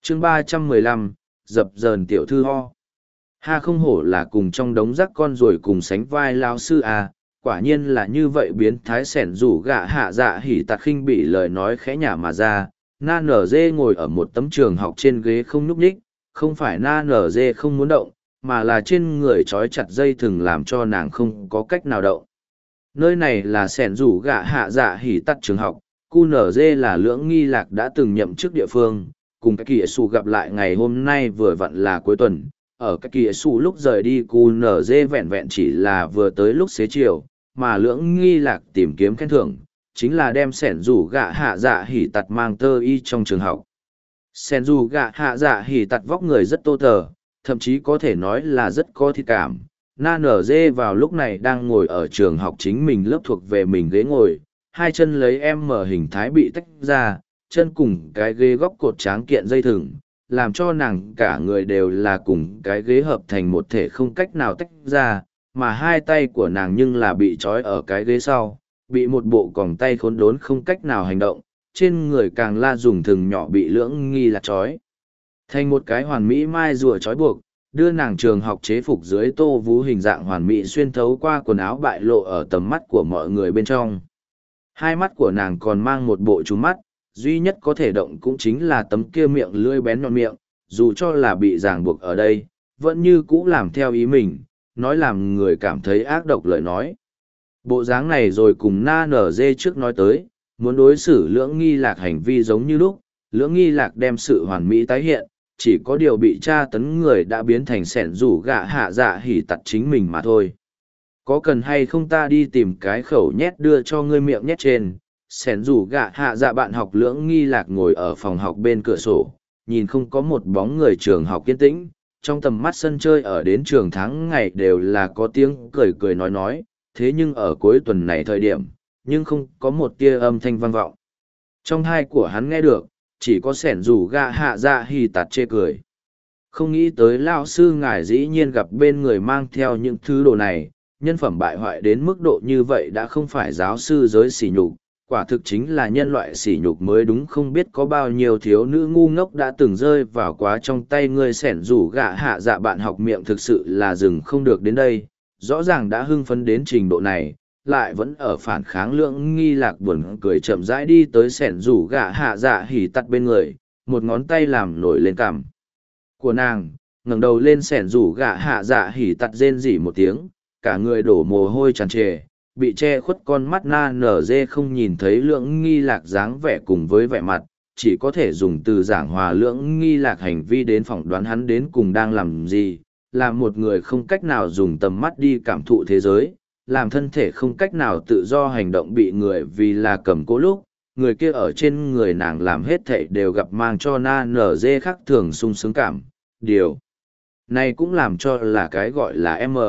chương 315, dập dờn tiểu thư ho. Ha, không hổ là cùng trong đống rác con rồi cùng sánh vai lao sư à, quả nhiên là như vậy. Biến thái sẻn rủ gạ hạ dạ hỉ tạt khinh bị lời nói khẽ nhả mà ra. Na nở dê ngồi ở một tấm trường học trên ghế không nhúc nhích, không phải na nở dê không muốn động, mà là trên người trói chặt dây thừng làm cho nàng không có cách nào động. Nơi này là sẻn rủ gạ hạ dạ hỉ tạt trường học, cu nở dê là Lưỡng Nghi Lạc đã từng nhậm chức địa phương, cùng cái kỳ sủ gặp lại ngày hôm nay vừa vặn là cuối tuần. Ở cái kỳ sủ lúc rời đi cu nở dê vẹn vẹn chỉ là vừa tới lúc xế chiều, mà Lưỡng Nghi Lạc tìm kiếm khen thưởng chính là đem sẻn rủ gạ hạ dạ hỉ tạt mang tơ y trong trường học. Sẻn rủ gạ hạ dạ hỉ tạt vóc người rất tô tờ, thậm chí có thể nói là rất có thịt cảm. Na nở dê vào lúc này đang ngồi ở trường học chính mình lớp thuộc về mình ghế ngồi, hai chân lấy em mở hình thái bị tách ra, chân cùng cái ghế góc cột tráng kiện dây thừng, làm cho nàng cả người đều là cùng cái ghế hợp thành một thể không cách nào tách ra, mà hai tay của nàng nhưng là bị trói ở cái ghế sau, bị một bộ còng tay khốn đốn không cách nào hành động, trên người càng la dùng thừng nhỏ bị Lưỡng Nghi Lạc trói thành một cái hoàn mỹ mai rùa trói buộc, đưa nàng trường học chế phục dưới tô vú hình dạng hoàn mỹ xuyên thấu qua quần áo bại lộ ở tầm mắt của mọi người bên trong. Hai mắt của nàng còn mang một bộ trúm mắt, duy nhất có thể động cũng chính là tấm kia miệng lưỡi bén nhọn miệng, dù cho là bị ràng buộc ở đây, vẫn như cũ làm theo ý mình, nói làm người cảm thấy ác độc lời nói. Bộ dáng này rồi cùng na nở dê trước nói tới, muốn đối xử Lưỡng Nghi Lạc hành vi giống như lúc, Lưỡng Nghi Lạc đem sự hoàn mỹ tái hiện, chỉ có điều bị tra tấn người đã biến thành sẻn rủ gạ hạ dạ hỉ tặt chính mình mà thôi. Có cần hay không ta đi tìm cái khẩu nhét đưa cho ngươi miệng nhét trên? Sẻn rủ gạ hạ dạ bạn học Lưỡng Nghi Lạc ngồi ở phòng học bên cửa sổ, nhìn không có một bóng người trường học yên tĩnh, trong tầm mắt sân chơi ở đến trường tháng ngày đều là có tiếng cười cười nói, thế nhưng ở cuối tuần này thời điểm, nhưng không có một tia âm thanh vang vọng. Trong hai của hắn nghe được, chỉ có sẻn rủ gạ hạ dạ hỉ tạt chê cười. Không nghĩ tới lão sư ngài dĩ nhiên gặp bên người mang theo những thứ đồ này, nhân phẩm bại hoại đến mức độ như vậy đã không phải giáo sư giới sỉ nhục, quả thực chính là nhân loại sỉ nhục mới đúng. Không biết có bao nhiêu thiếu nữ ngu ngốc đã từng rơi vào quá trong tay ngươi sẻn rủ gạ hạ dạ bạn học miệng thực sự là dừng không được đến đây, rõ ràng đã hưng phấn đến trình độ này, lại vẫn ở phản kháng. Lưỡng Nghi Lạc buồn cười chậm rãi đi tới sẻn rủ gạ hạ dạ hỉ tặt bên người, một ngón tay làm nổi lên cằm của nàng, ngẩng đầu lên sẻn rủ gạ hạ dạ hỉ tặt rên rỉ một tiếng, cả người đổ mồ hôi tràn trề, bị che khuất con mắt na nở dê không nhìn thấy Lưỡng Nghi Lạc dáng vẻ cùng với vẻ mặt, chỉ có thể dùng từ giảng hòa Lưỡng Nghi Lạc hành vi đến phỏng đoán hắn đến cùng đang làm gì, làm một người không cách nào dùng tầm mắt đi cảm thụ thế giới, làm thân thể không cách nào tự do hành động bị người vì là cầm cố lúc, người kia ở trên người nàng làm hết thảy đều gặp mang cho na nở dê khác thường sung sướng cảm. Điều này cũng làm cho là cái gọi là M.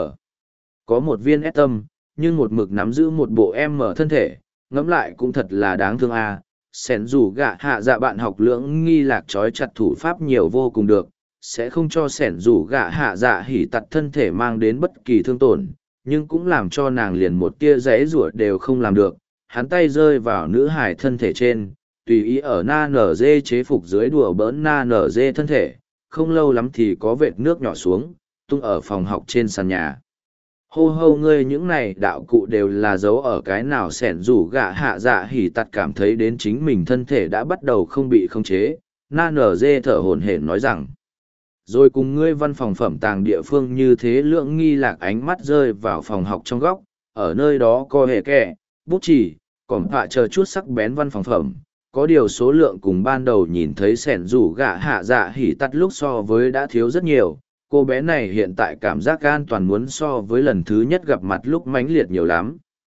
Có một viên ép tâm, nhưng một mực nắm giữ một bộ M thân thể, ngẫm lại cũng thật là đáng thương a. Sẻn rủ gạ hạ dạ bạn học Lưỡng Nghi Lạc trói chặt thủ pháp nhiều vô cùng được, sẽ không cho sẻn rủ gạ hạ dạ hỉ tặt thân thể mang đến bất kỳ thương tổn, nhưng cũng làm cho nàng liền một tia giãy giụa đều không làm được. Hắn tay rơi vào nữ hải thân thể trên, tùy ý ở na nở dê chế phục dưới đùa bỡn na nở dê thân thể, không lâu lắm thì có vệt nước nhỏ xuống, tung ở phòng học trên sàn nhà. Hô hô, ngươi những này đạo cụ đều là giấu ở cái nào? Sẻn rủ gạ hạ dạ hỉ tặt cảm thấy đến chính mình thân thể đã bắt đầu không bị khống chế, na nở dê thở hổn hển nói rằng. Rồi cùng ngươi văn phòng phẩm tàng địa phương như thế. Lưỡng Nghi Lạc ánh mắt rơi vào phòng học trong góc, ở nơi đó có hệ kẹ, bút chì, còn họa chờ chút sắc bén văn phòng phẩm, có điều số lượng cùng ban đầu nhìn thấy sẻn rủ gạ hạ dạ hỉ tắt lúc so với đã thiếu rất nhiều. Cô bé này hiện tại cảm giác an toàn muốn so với lần thứ nhất gặp mặt lúc mãnh liệt nhiều lắm.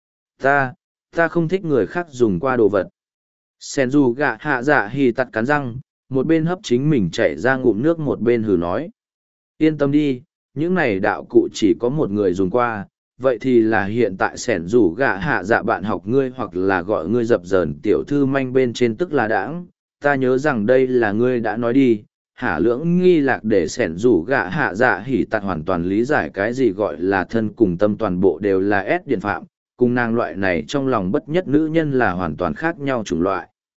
Ta không thích người khác dùng qua đồ vật. Sẻn rủ gạ hạ dạ hỉ tắt cắn răng, một bên hấp chính mình chảy ra ngụm nước một bên hừ nói. Yên tâm đi, những này đạo cụ chỉ có một người dùng qua, vậy thì là hiện tại sẻn rủ gạ hạ dạ bạn học ngươi, hoặc là gọi ngươi dập dờn tiểu thư manh bên trên tức là đãng. Ta nhớ rằng đây là ngươi đã nói đi. Hả? Lưỡng Nghi Lạc để sẻn rủ gạ hạ dạ hỉ tạt hoàn toàn lý giải cái gì gọi là thân cùng tâm toàn bộ đều là S điện phạm, cùng nàng loại này trong lòng bất nhất nữ nhân là hoàn toàn khác nhau chủng loại.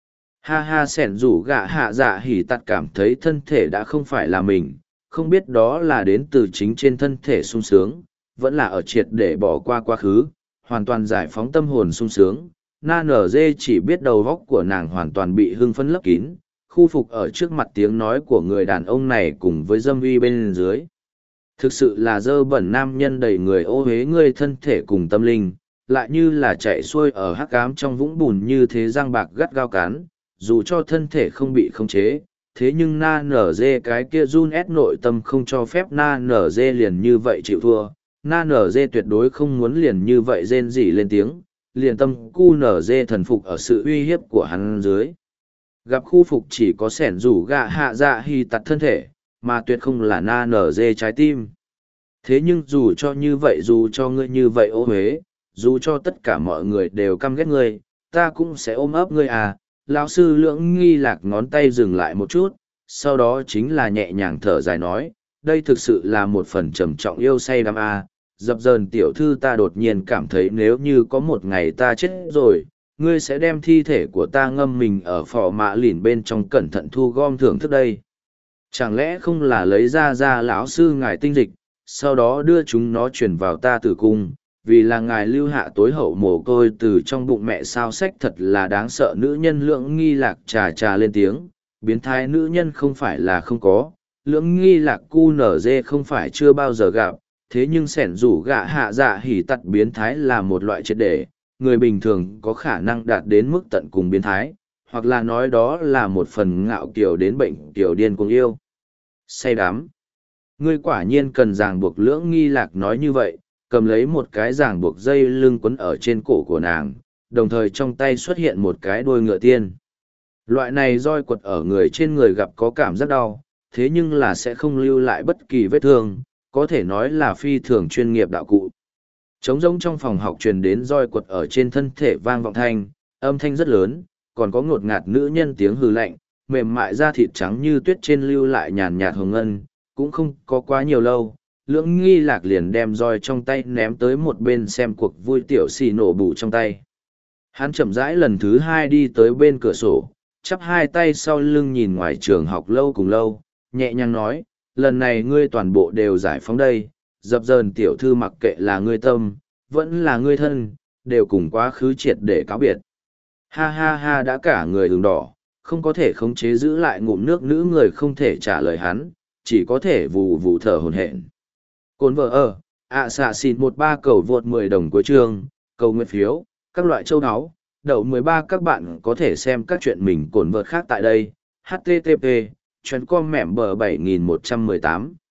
Ha ha, sẻn rủ gạ hạ dạ hỉ tặt cảm thấy thân thể đã không phải là mình, không biết đó là đến từ chính trên thân thể sung sướng, vẫn là ở triệt để bỏ qua quá khứ, hoàn toàn giải phóng tâm hồn sung sướng. Na nở dê chỉ biết đầu góc của nàng hoàn toàn bị hưng phấn lấp kín, khu phục ở trước mặt tiếng nói của người đàn ông này cùng với dâm uy bên dưới. Thực sự là dơ bẩn nam nhân đầy người ô huế ngươi thân thể cùng tâm linh, lại như là chạy xuôi ở hắc ám trong vũng bùn như thế răng bạc gắt gao cán, dù cho thân thể không bị khống chế, thế nhưng na nở dê cái kia run ép nội tâm không cho phép na nở dê liền như vậy chịu thua. Na nở dê tuyệt đối không muốn liền như vậy rên rỉ lên tiếng, liền tâm cu nở dê thần phục ở sự uy hiếp của hắn dưới. Gặp khu phục chỉ có sẻn rủ gạ hạ dạ hy tặt thân thể, mà tuyệt không là na nở dê trái tim. Thế nhưng dù cho như vậy, dù cho ngươi như vậy ô huế, dù cho tất cả mọi người đều căm ghét ngươi, ta cũng sẽ ôm ấp ngươi à. Lão sư lưỡng nghi lạc ngón tay dừng lại một chút, sau đó chính là nhẹ nhàng thở dài nói, đây thực sự là một phần trầm trọng yêu say đắm à. Dập dờn tiểu thư, ta đột nhiên cảm thấy nếu như có một ngày ta chết rồi, ngươi sẽ đem thi thể của ta ngâm mình ở phò mạ lìn bên trong cẩn thận thu gom thưởng thức đây. Chẳng lẽ không là lấy ra lão sư ngài tinh dịch, sau đó đưa chúng nó chuyển vào ta tử cung, vì là ngài lưu hạ tối hậu mồ côi từ trong bụng mẹ sao sách, thật là đáng sợ. Nữ nhân lưỡng nghi lạc trà lên tiếng, biến thái nữ nhân không phải là không có, lưỡng nghi lạc cu nở dê không phải chưa bao giờ gặp, thế nhưng sẻn rủ gạ hạ dạ hỉ tặt biến thái là một loại triệt để, người bình thường có khả năng đạt đến mức tận cùng biến thái, hoặc là nói đó là một phần ngạo kiều đến bệnh kiểu điên cuồng yêu. Say đắm. Ngươi quả nhiên cần ràng buộc. Lưỡng nghi lạc nói như vậy, cầm lấy một cái ràng buộc dây lưng quấn ở trên cổ của nàng, đồng thời trong tay xuất hiện một cái đuôi ngựa tiên. Loại này roi quật ở người trên người gặp có cảm giác đau, thế nhưng là sẽ không lưu lại bất kỳ vết thương, có thể nói là phi thường chuyên nghiệp đạo cụ. Trống rỗng trong phòng học truyền đến roi quật ở trên thân thể vang vọng thanh, âm thanh rất lớn, còn có ngột ngạt nữ nhân tiếng hừ lạnh, mềm mại da thịt trắng như tuyết trên lưu lại nhàn nhạt hồng ngân, cũng không có quá nhiều lâu. Lưỡng nghi lạc liền đem roi trong tay ném tới một bên xem cuộc vui, tiểu xì nổ bù trong tay. Hắn chậm rãi lần thứ hai đi tới bên cửa sổ, chắp hai tay sau lưng nhìn ngoài trường học lâu cùng lâu, nhẹ nhàng nói, lần này ngươi toàn bộ đều giải phóng đây, dập dờn tiểu thư mặc kệ là ngươi tâm, vẫn là ngươi thân, đều cùng quá khứ triệt để cáo biệt. Ha ha ha, đã cả người ửng đỏ, không có thể khống chế giữ lại ngụm nước, nữ người không thể trả lời hắn, chỉ có thể vù vù thở hổn hển. Cồn vợ ở, xạ xịt 13 cầu vượt 10 đồng cuối chương, cầu nguyện phiếu, các loại châu áo, đậu 13. Các bạn có thể xem các chuyện mình cồn vợt khác tại đây. http://com mẻm bờ 7118